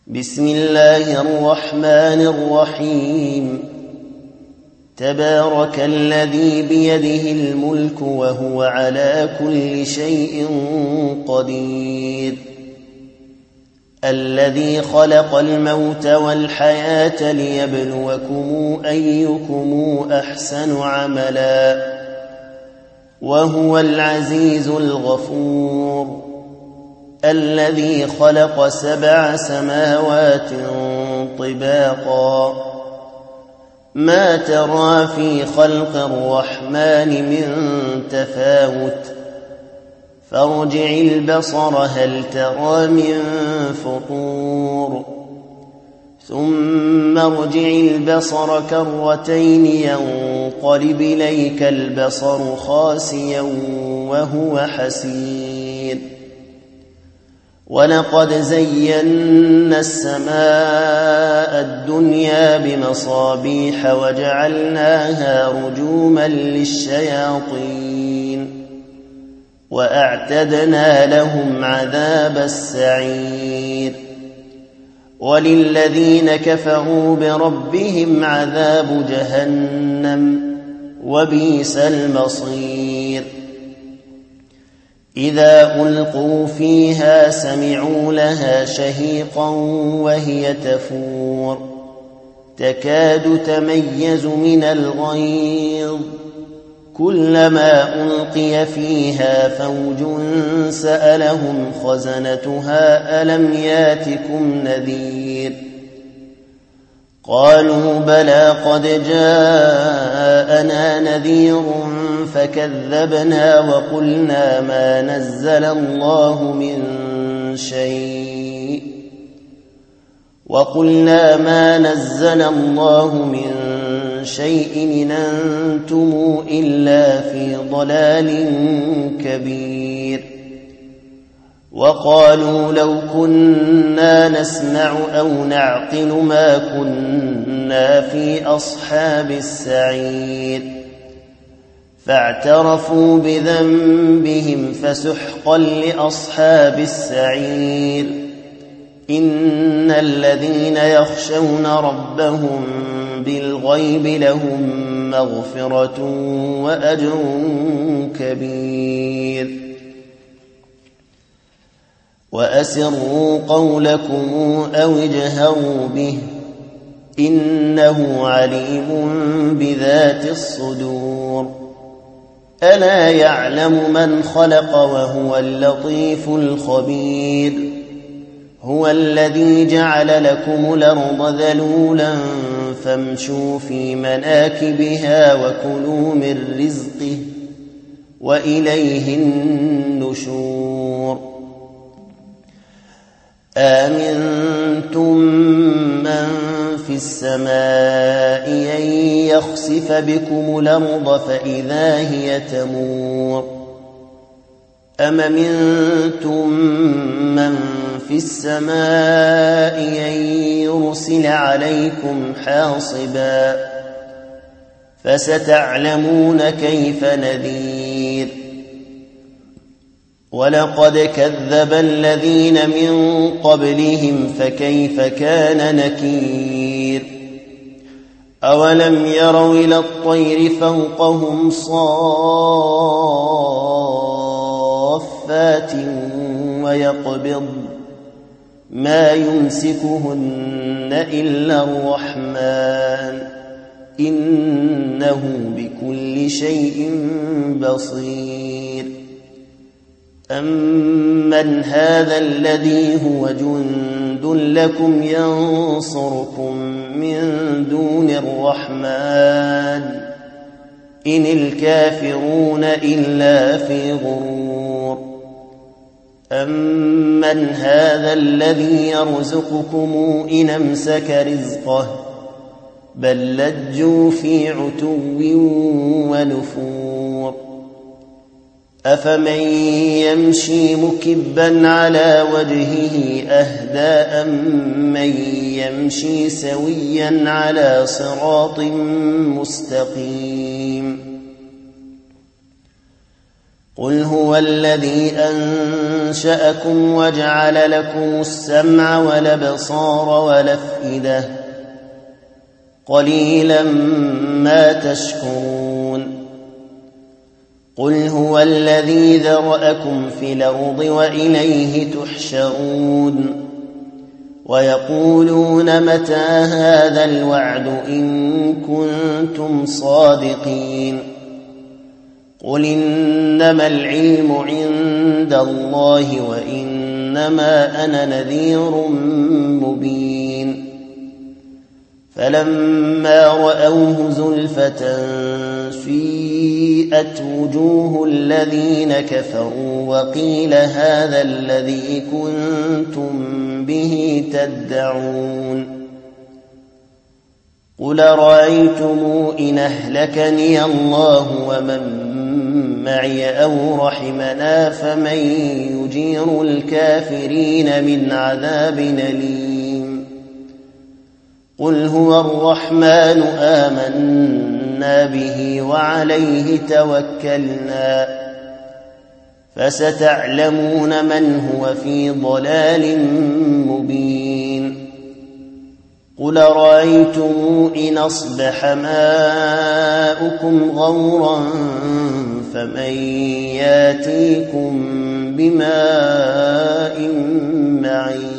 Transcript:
بسم الله الرحمن الرحيم تبارك الذي بيده الملك وهو على كل شيء قدير الذي خلق الموت والحياة ليبلوكم أيكم أحسن عملا وهو العزيز الغفور الذي خلق 7 سماوات طباقا ما ترى في خلق الرحمن من تفاوت فارجع البصر هل ترى من فطور ثم ارجع البصر كرتين ينقلب إليك البصر خاسئا وهو حسير ولقد زينا السماء الدنيا بمصابيح وجعلناها رجوما للشياطين وأعتدنا لهم عذاب السعير وللذين كفروا بربهم عذاب جهنم وبئس المصير إذا ألقوا فيها سمعوا لها شهيقا وهي تفور تكاد تميز من الغيظ كلما ألقي فيها فوج سألهم خزنتها ألم ياتكم نذير قالوا بلى قد جاءنا نذير فكذبنا وقلنا ما نزل الله من شيء إن أنتم إلا في ضلال كبير وقالوا لو كنا نسمع أو نعقل ما كنا في أصحاب السعير فاعترفوا بذنبهم فسحقا لأصحاب السعير إن الذين يخشون ربهم بالغيب لهم مغفرة وأجر كبير وأسروا قولكم أو اجهروا به إنه عليم بذات الصدور ألا يعلم من خلق وهو اللطيف الخبير هو الذي جعل لكم الأرض ذلولا فامشوا في مناكبها وكلوا من رزقه وإليه النشور آمنتم من في السماء أن يخسف بكم الأرض فإذا هي تمور أم أمنتم من في السماء أن يرسل عليكم حاصبا فستعلمون كيف نذير ولقد كذب الذين من قبلهم فكيف كان نكير أولم يروا إلى الطير فوقهم صافات ويقبض ما يمسكهن إلا الرحمن إنه بكل شيء بصير أمن هذا الذي هو جند لكم ينصركم من دون الرحمن إن الكافرون إلا في غرور أمن هذا الذي يرزقكم إن أمسك رزقه بل لجوا في عتو ونفور أفمن يمشي مكبا على وجهه أهدى أمن يمشي سويا على صراط مستقيم قل هو الذي أنشأكم وجعل لكم السمع والأبصار والأفئدة قليلا ما تشكرون قل هو الذي ذرأكم في الأرض وإليه تحشرون ويقولون متى هذا الوعد إن كنتم صادقين قل إنما العلم عند الله وإنما أنا نذير مبين فلما رأوه زلفة سيئت وجوه الذين كفروا وقيل هذا الذي كنتم به تدعون قل رأيتم إن أهلكني الله ومن معي أو رحمنا فمن يجير الكافرين من عذاب أليم قل هو الرحمن آمنا به وعليه توكلنا فستعلمون من هو في ضلال مبين قل رأيتم إن أصبح ماؤكم غورا فمن ياتيكم بماء معين